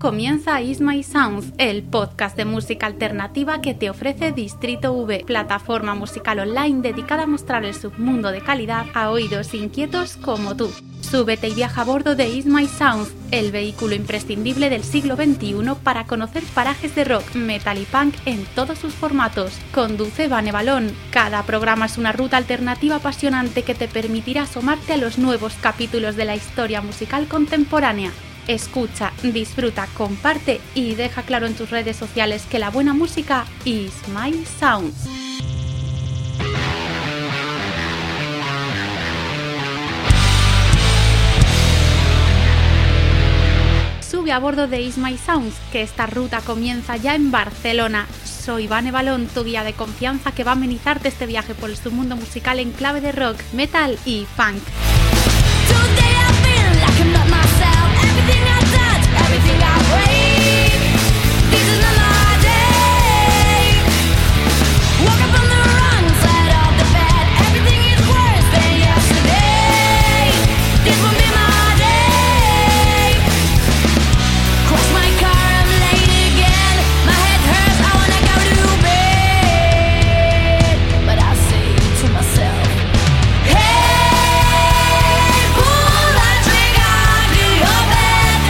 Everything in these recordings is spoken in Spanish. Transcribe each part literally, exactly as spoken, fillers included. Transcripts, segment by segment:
comienza Is My Sounds, el podcast de música alternativa que te ofrece Distrito V, plataforma musical online dedicada a mostrar el submundo de calidad a oídos inquietos como tú. Súbete y viaja a bordo de Is My Sounds, el vehículo imprescindible del siglo veintiuno para conocer parajes de rock, metal y punk en todos sus formatos. Conduce Vane Balón. Cada programa es una ruta alternativa apasionante que te permitirá asomarte a los nuevos capítulos de la historia musical contemporánea. Escucha, disfruta, comparte y deja claro en tus redes sociales que la buena música is my sounds. Sube a bordo de Is My Sounds, que esta ruta comienza ya en Barcelona. Soy Vane Balón, tu guía de confianza que va a amenizarte este viaje por el submundo musical en clave de rock, metal y punk. Everything I touch, everything I breathe, this is not my day. Woke up on the wrong side of the bed, everything is worse than yesterday. This won't be my day. Crash my car, I'm late again. My head hurts, I wanna go to bed. But I say to myself, hey, pull that trigger, do your best.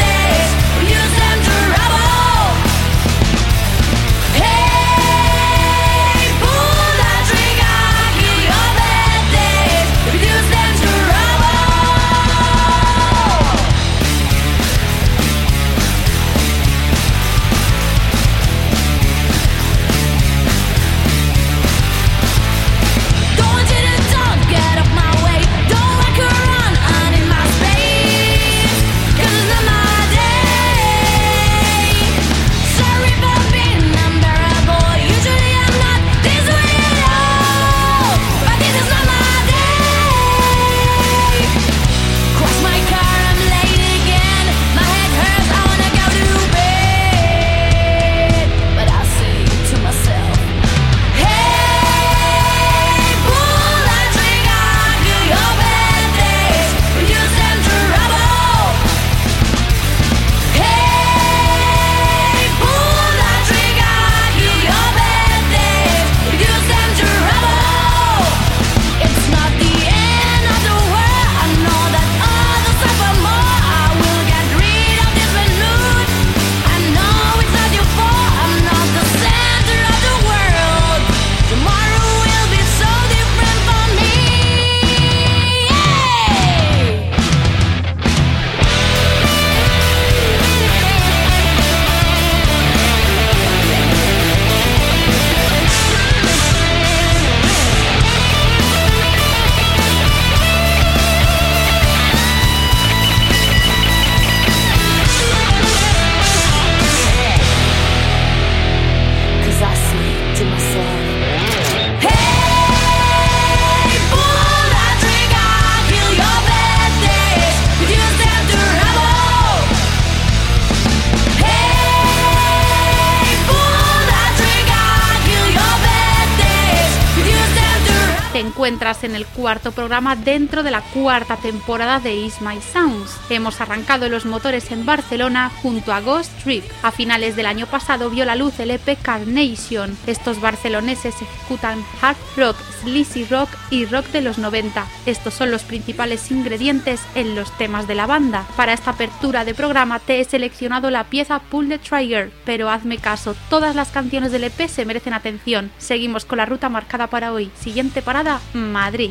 Encuentras en el cuarto programa dentro de la cuarta temporada de Is My Sounds. Hemos arrancado los motores en Barcelona junto a Ghost Trip. A finales del año pasado vio la luz el E P Carnation. Estos barceloneses ejecutan hard rock, sleazy rock y rock de los noventa. Estos son los principales ingredientes en los temas de la banda. Para esta apertura de programa te he seleccionado la pieza Pull the Trigger, pero hazme caso, todas las canciones del E P se merecen atención. Seguimos con la ruta marcada para hoy. Siguiente parada, Madrid.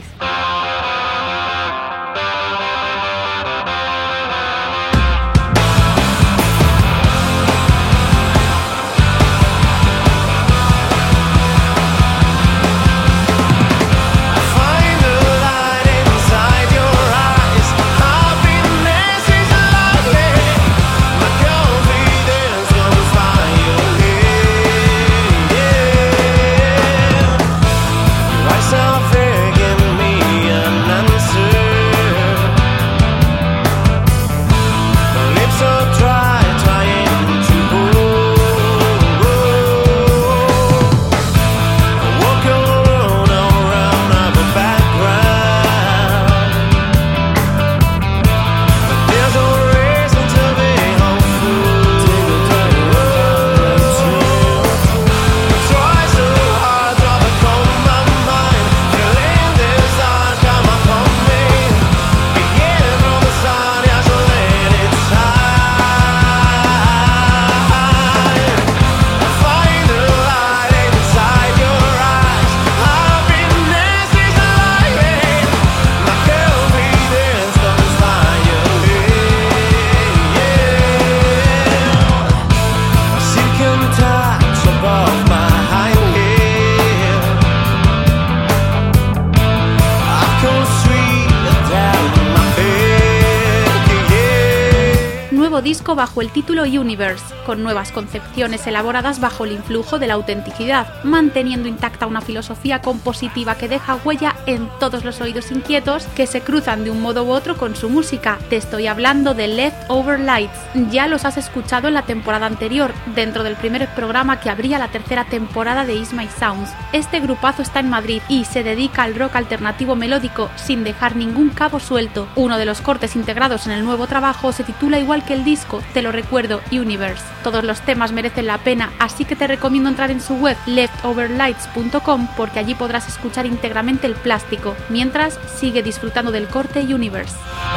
Forgive me, I'm not nuevo disco bajo el título Universe, con nuevas concepciones elaboradas bajo el influjo de la autenticidad, manteniendo intacta una filosofía compositiva que deja huella en todos los oídos inquietos que se cruzan de un modo u otro con su música. Te estoy hablando de Leftover Lights. Ya los has escuchado en la temporada anterior, dentro del primer programa que abría la tercera temporada de Is My Sounds. Este grupazo está en Madrid y se dedica al rock alternativo melódico sin dejar ningún cabo suelto. Uno de los cortes integrados en el nuevo trabajo se titula igual que el disco, te lo recuerdo, Universe. Todos los temas merecen la pena, así que te recomiendo entrar en su web leftover lights punto com porque allí podrás escuchar íntegramente el plástico. Mientras, sigue disfrutando del corte Universe.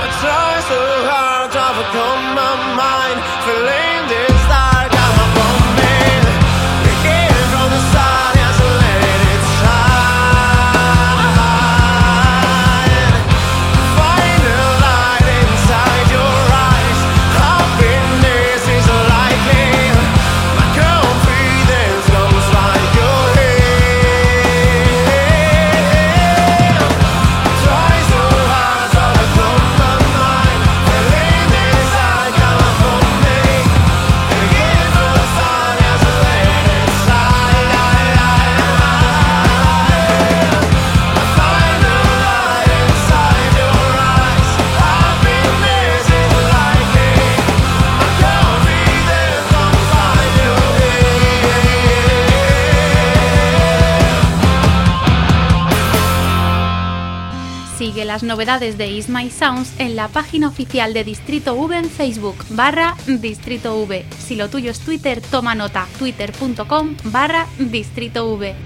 Sigue las novedades de Is My Sounds en la página oficial de Distrito V en Facebook, barra Distrito V. Si lo tuyo es Twitter, toma nota, twitter punto com barra Distrito V.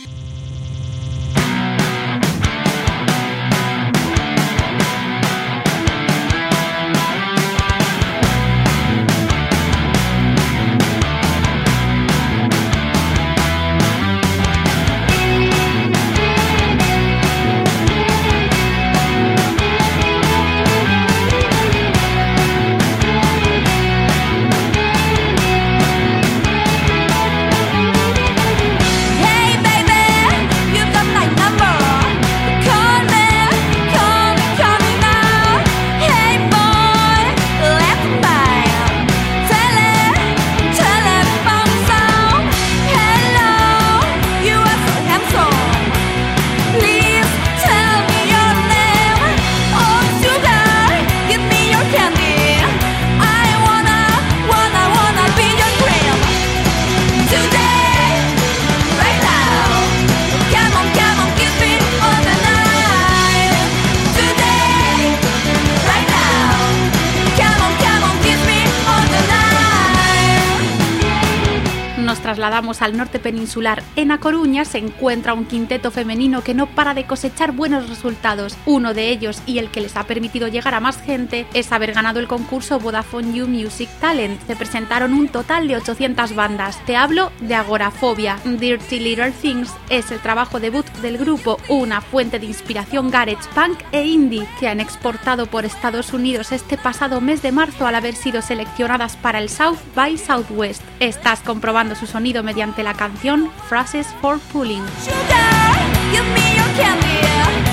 Trasladamos al norte peninsular. En A Coruña se encuentra un quinteto femenino que no para de cosechar buenos resultados. Uno de ellos, y el que les ha permitido llegar a más gente, es haber ganado el concurso Vodafone You Music Talent. Se presentaron un total de ochocientas bandas. Te hablo de Agorafobia. Dirty Little Things es el trabajo debut del grupo, una fuente de inspiración garage, punk e indie que han exportado por Estados Unidos este pasado mes de marzo al haber sido seleccionadas para el South by Southwest. Estás comprobando su sonido mediante la canción Phrases for Pulling. Sugar, give me your candy.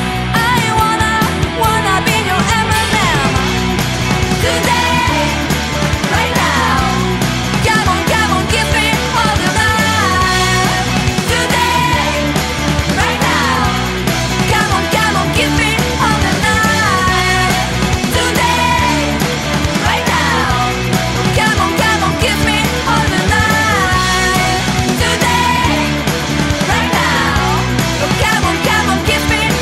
I wanna, wanna be your M and M. Today, right now. Come on, come on, give me all the night. Today, right now. Come on, come on, give me all the night. Today, right now. Come on, come on, give me all the night. Today, right now. Come on, come on, give me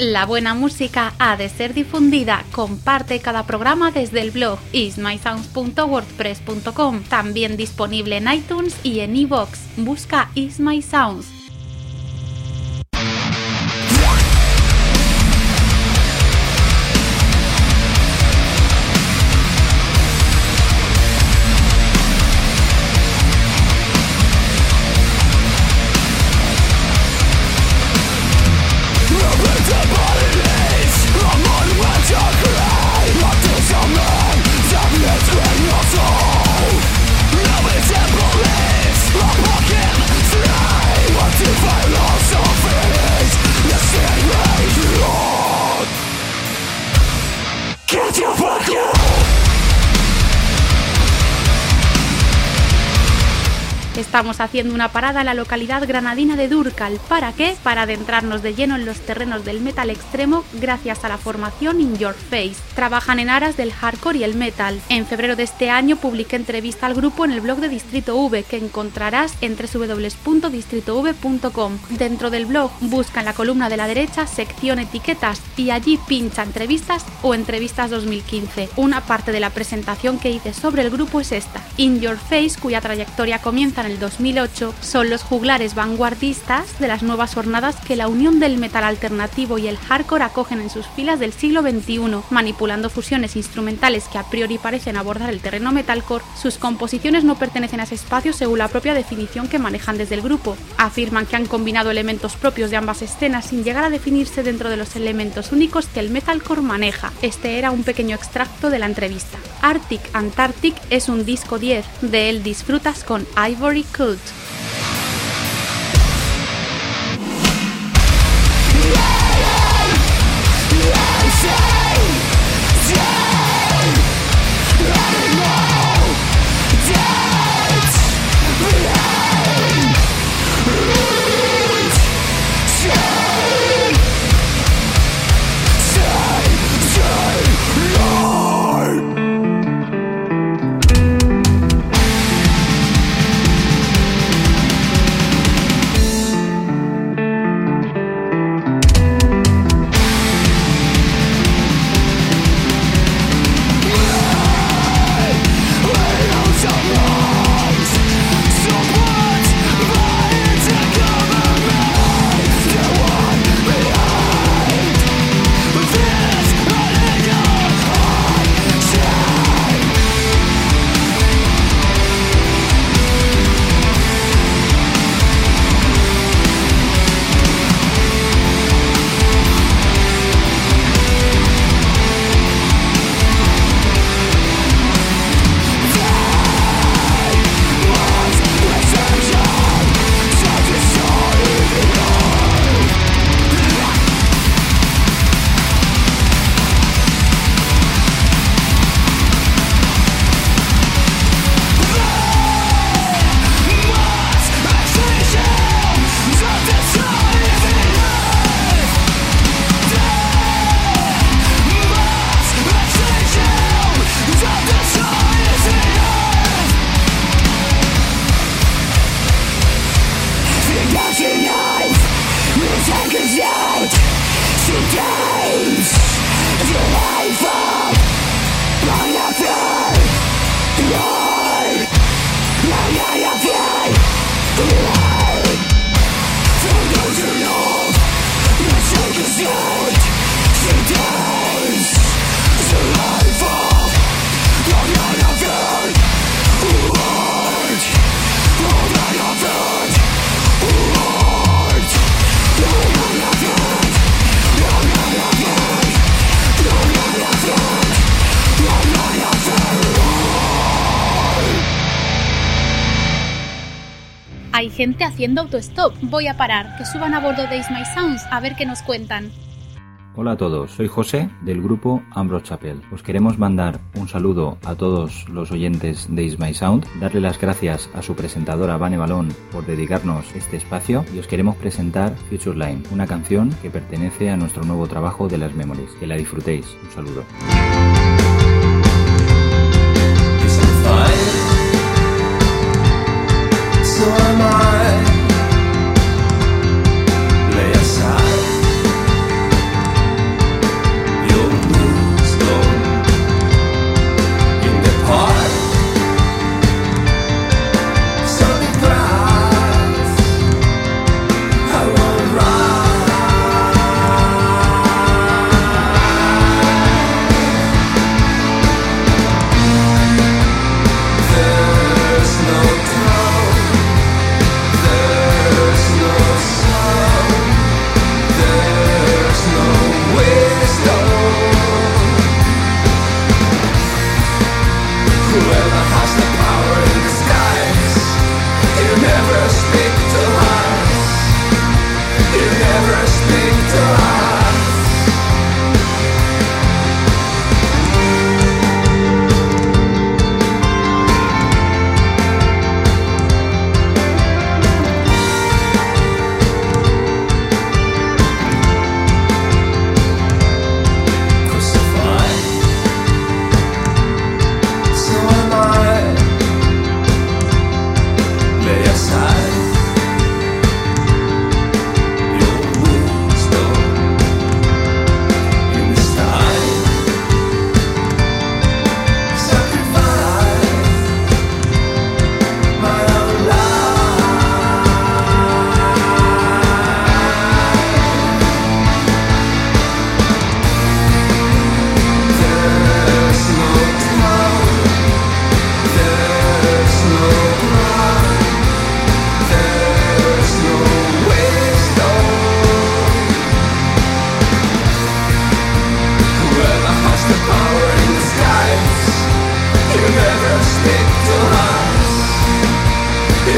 La buena música ha de ser difundida. Comparte cada programa desde el blog is my sounds punto wordpress punto com, también disponible en iTunes y en iVoox. Busca Is My Sounds. Estamos haciendo una parada en la localidad granadina de Dúrcal. ¿Para qué? Para adentrarnos de lleno en los terrenos del metal extremo gracias a la formación In Your Face. Trabajan en aras del hardcore y el metal. En febrero de este año publiqué entrevista al grupo en el blog de Distrito V, que encontrarás en doble u doble u doble u punto distrito v punto com. Dentro del blog busca en la columna de la derecha sección etiquetas y allí pincha entrevistas o entrevistas dos mil quince. Una parte de la presentación que hice sobre el grupo es esta. In Your Face, cuya trayectoria comienza en el dos mil ocho, son los juglares vanguardistas de las nuevas jornadas que la unión del metal alternativo y el hardcore acogen en sus filas del siglo veintiuno, manipulando fusiones instrumentales que a priori parecen abordar el terreno metalcore. Sus composiciones no pertenecen a ese espacio según la propia definición que manejan desde el grupo. Afirman que han combinado elementos propios de ambas escenas sin llegar a definirse dentro de los elementos únicos que el metalcore maneja. Este era un pequeño extracto de la entrevista. Arctic Antarctic es un disco diez, de él disfrutas con Ivory Coat. Hay gente haciendo autostop. Voy a parar, que suban a bordo de Is My Sounds a ver qué nos cuentan. Hola a todos, soy José del grupo Ambrose Chapel. Os queremos mandar un saludo a todos los oyentes de Is My Sound, darle las gracias a su presentadora Vane Balón por dedicarnos este espacio y os queremos presentar Future Line, una canción que pertenece a nuestro nuevo trabajo de las Memories. Que la disfrutéis. Un saludo. So am I. Lay aside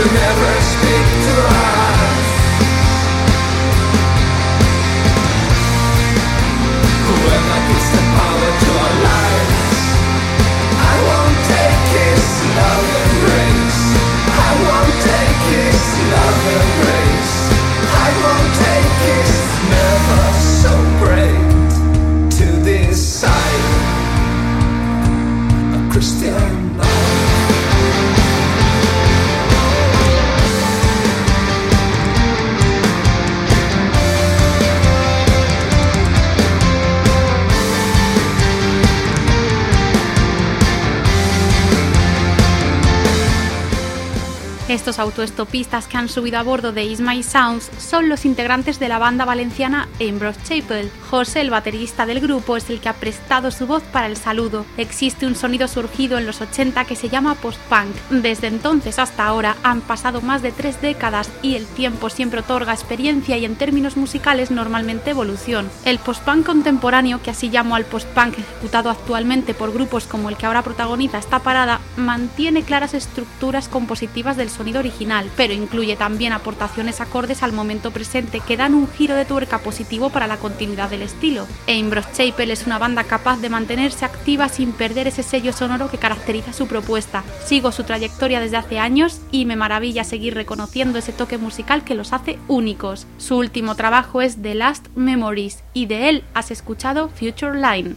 Estos autoestopistas que han subido a bordo de Is My Sounds son los integrantes de la banda valenciana Ambrose Chapel. José, el baterista del grupo, es el que ha prestado su voz para el saludo. Existe un sonido surgido en los ochenta que se llama post-punk. Desde entonces hasta ahora han pasado más de tres décadas y el tiempo siempre otorga experiencia y en términos musicales normalmente evolución. El post-punk contemporáneo, que así llamo al post-punk ejecutado actualmente por grupos como el que ahora protagoniza esta parada, mantiene claras estructuras compositivas del sonido original, pero incluye también aportaciones acordes al momento presente que dan un giro de tuerca positivo para la continuidad del estilo. Ambrose Chapel es una banda capaz de mantenerse activa sin perder ese sello sonoro que caracteriza su propuesta. Sigo su trayectoria desde hace años y me maravilla seguir reconociendo ese toque musical que los hace únicos. Su último trabajo es The Last Memories y de él has escuchado Future Line.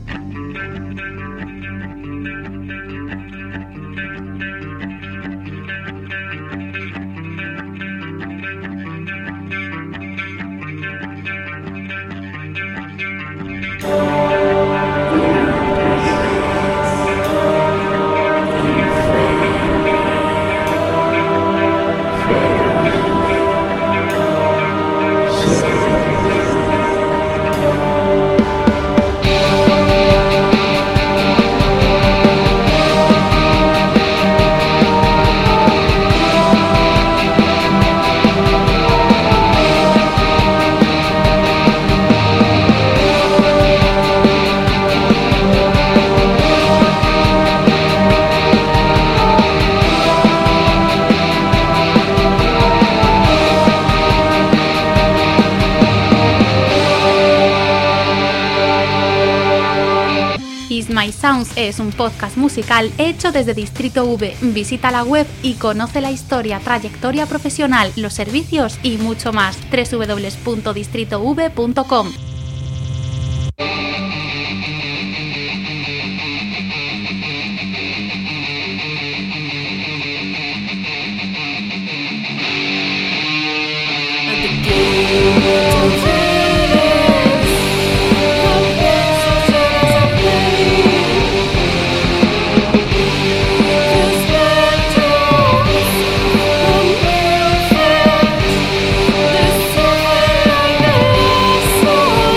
Is My Sounds es un podcast musical hecho desde Distrito V. Visita la web y conoce la historia, trayectoria profesional, los servicios y mucho más. doble u doble u doble u punto distrito v punto com. So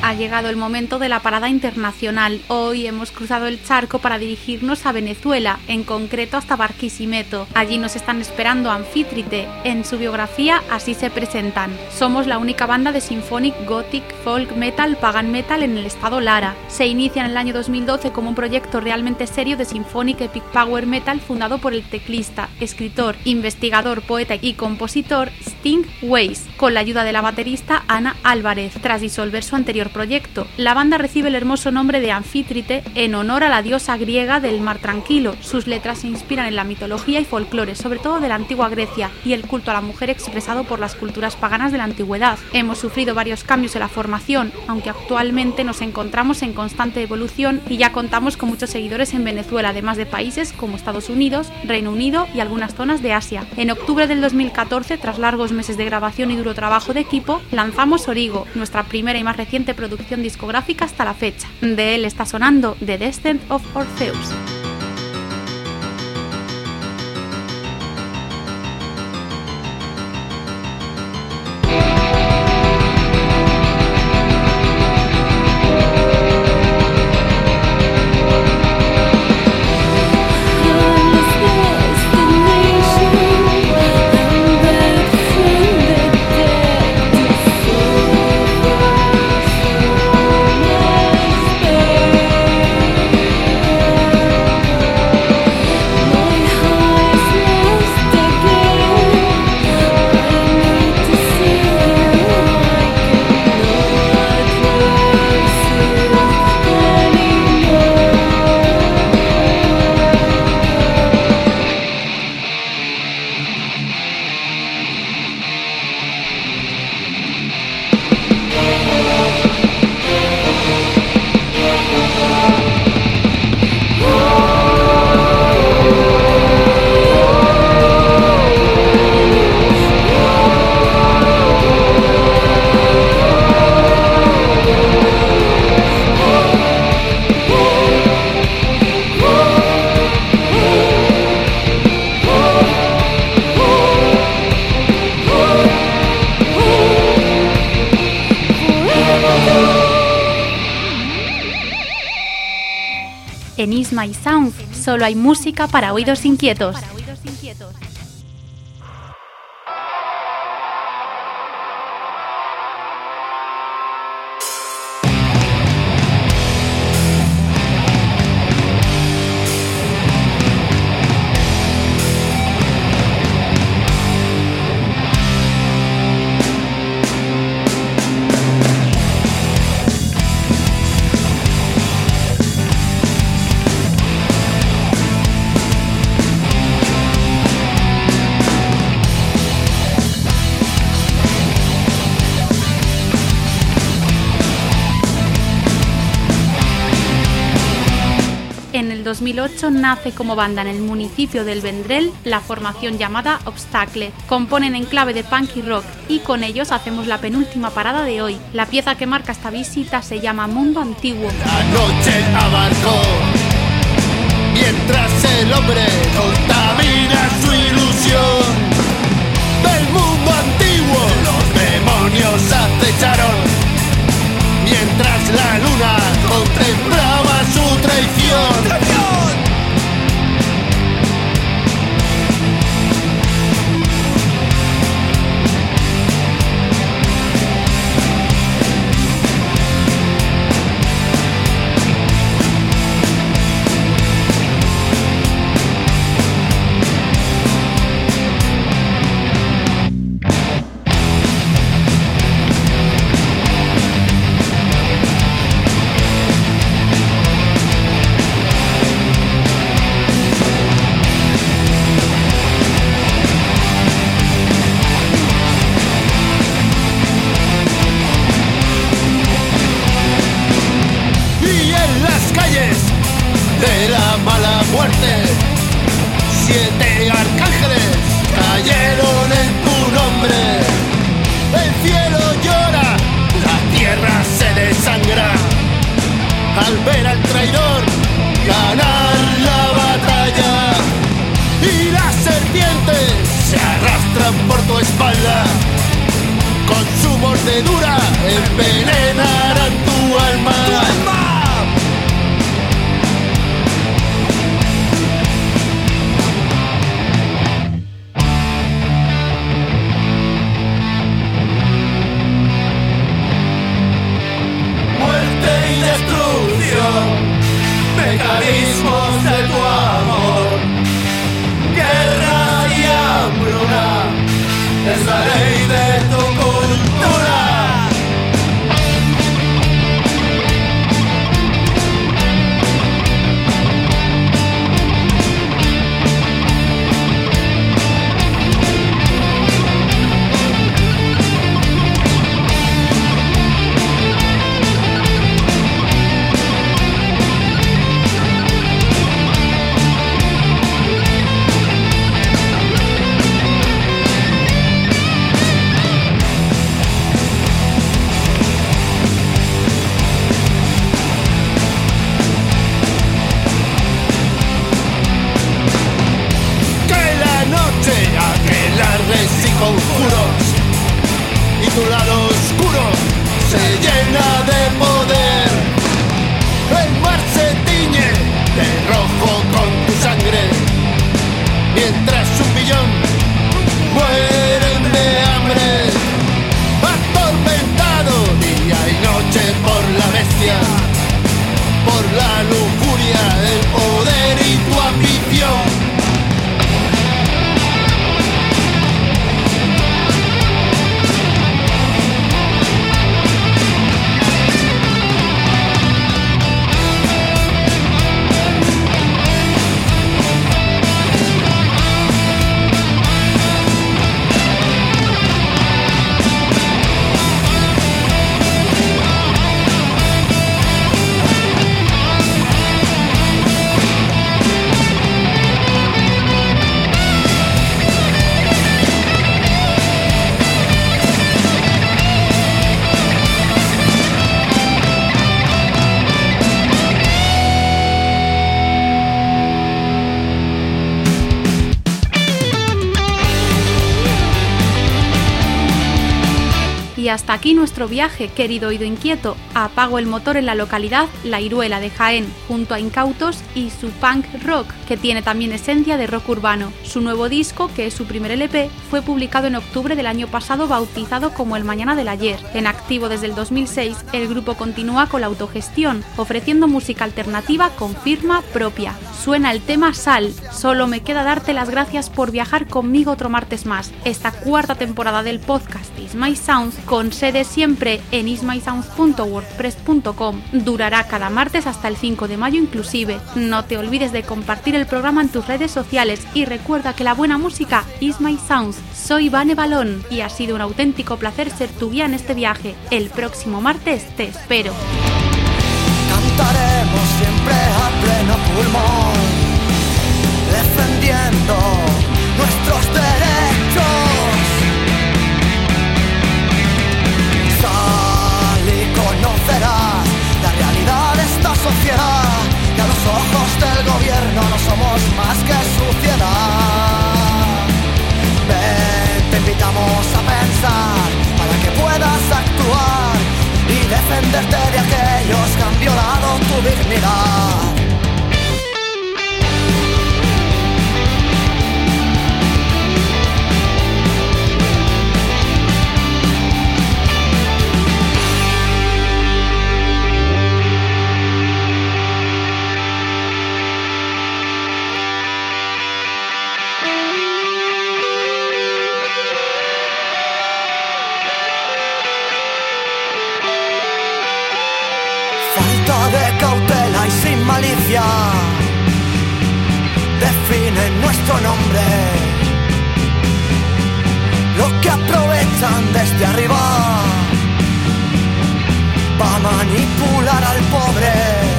Ha llegado el momento de la parada internacional. Hoy hemos cruzado el charco para dirigirnos a Venezuela, en concreto hasta Barquisimeto. Allí nos están esperando Anfítrite. En su biografía así se presentan: somos la única banda de symphonic, gothic, folk metal, pagan metal en el estado Lara. Se inicia en el año dos mil doce como un proyecto realmente serio de symphonic epic power metal fundado por el teclista, escritor, investigador, poeta y compositor Sting Weiss, con la ayuda de la baterista Ana Álvarez. Tras disolver su anterior proyecto, la banda recibe el hermoso nombre de Anfítrite en honor a la diosa griega del mar tranquilo. Sus letras se inspiran en la mitología y folclore, sobre todo de la antigua Grecia, y el culto a la mujer expresado por las culturas paganas de la antigüedad. Hemos sufrido varios cambios en la formación, aunque actualmente nos encontramos en constante evolución y ya contamos con muchos seguidores en Venezuela, además de países como Estados Unidos, Reino Unido y algunas zonas de Asia. En octubre del dos mil catorce, tras largos meses de grabación y duro trabajo de equipo, lanzamos Origo, nuestra primera y más reciente producción discográfica hasta la fecha. De él está sonando The Descent of Orpheus. En Is My Sound solo hay música para oídos inquietos. En el dos mil ocho nace como banda en el municipio del Vendrell la formación llamada Obstacle. Componen en clave de punk y rock y con ellos hacemos la penúltima parada de hoy. La pieza que marca esta visita se llama Mundo Antiguo. La noche abarcó mientras el hombre contamina su ilusión del mundo antiguo. Los demonios acecharon mientras la luna contemplaba su traición. De la mala muerte, siete arcángeles cayeron en tu nombre. El cielo llora, la tierra se desangra al ver al traidor ganar la batalla. Y las serpientes se arrastran por tu espalda, con su mordedura envenenarán tu tu lado oscuro se llena de poder. El mar se tiñe de rojo con tu sangre, mientras un millón mueren de hambre. Atormentado día y noche por la bestia, por la lujuria, el poder y tu ambición. Y hasta aquí nuestro viaje, querido oído inquieto. Apago el motor en la localidad La Iruela de Jaén, junto a Incautos y su punk rock, que tiene también esencia de rock urbano. Su nuevo disco, que es su primer L P, fue publicado en octubre del año pasado, bautizado como El Mañana del Ayer. En activo desde el dos mil seis, el grupo continúa con la autogestión, ofreciendo música alternativa con firma propia. Suena el tema Sal. Solo me queda darte las gracias por viajar conmigo otro martes más. Esta cuarta temporada del podcast Is My Sounds, con sede siempre en is my sounds punto wordpress punto com, durará cada martes hasta el cinco de mayo inclusive. No te olvides de compartir el programa en tus redes sociales y recuerda que la buena música is my sounds. Soy Vane Balón y ha sido un auténtico placer ser tu guía en este viaje. El próximo martes te espero. Cantaremos siempre a pleno pulmón, defendiendo nuestros derechos. Sal y conocerás la realidad de esta sociedad, que a los ojos del gobierno no somos más que suciedad. Ven, te invitamos a pensar para que puedas actuar y defenderte de aquellos que han violado tu dignidad. De cautela y sin malicia definen nuestro nombre. Lo que aprovechan desde arriba para manipular al pobre.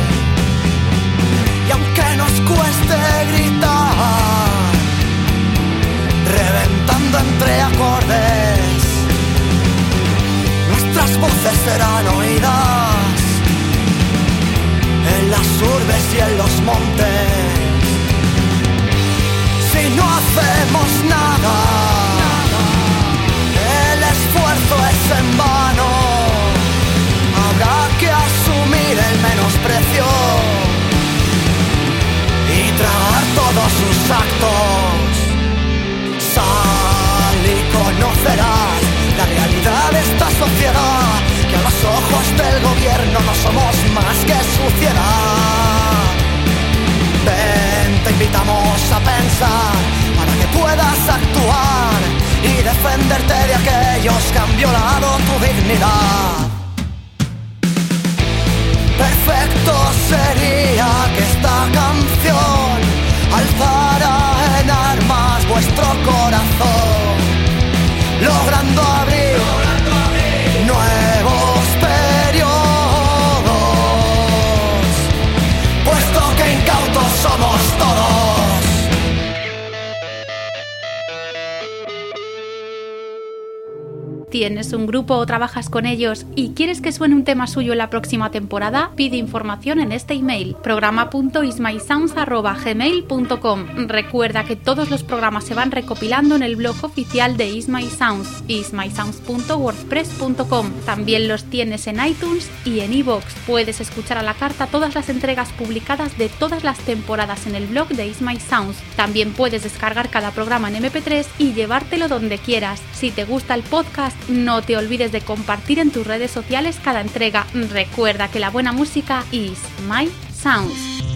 Y aunque nos cueste gritar, reventando entre acordes, nuestras voces serán oídas en las urbes y en los montes. Si no hacemos nada, el esfuerzo es en vano. Habrá que asumir el menosprecio y tragar todos sus actos. Sal y conocerás la realidad de esta sociedad, que a los ojos del gobierno no somos más que suciedad. Ven, te invitamos a pensar para que puedas actuar y defenderte de aquellos que han violado tu dignidad. Perfecto sería que esta canción alzara en armas vuestro corazón, logrando abrir, logrando abrir nuevos periodos, puesto que incautos somos todos. ¿Tienes un grupo o trabajas con ellos y quieres que suene un tema suyo en la próxima temporada? Pide información en este email, programa punto ismysounds arroba gmail punto com. Recuerda que todos los programas se van recopilando en el blog oficial de Is My Sounds, ismysounds punto wordpress punto com. También los tienes en iTunes y en iVoox. Puedes escuchar a la carta todas las entregas publicadas de todas las temporadas en el blog de Is My Sounds. También puedes descargar cada programa en eme pe tres y llevártelo donde quieras. Si te gusta el podcast, no te olvides de compartir en tus redes sociales cada entrega. Recuerda que la buena música is My Sounds.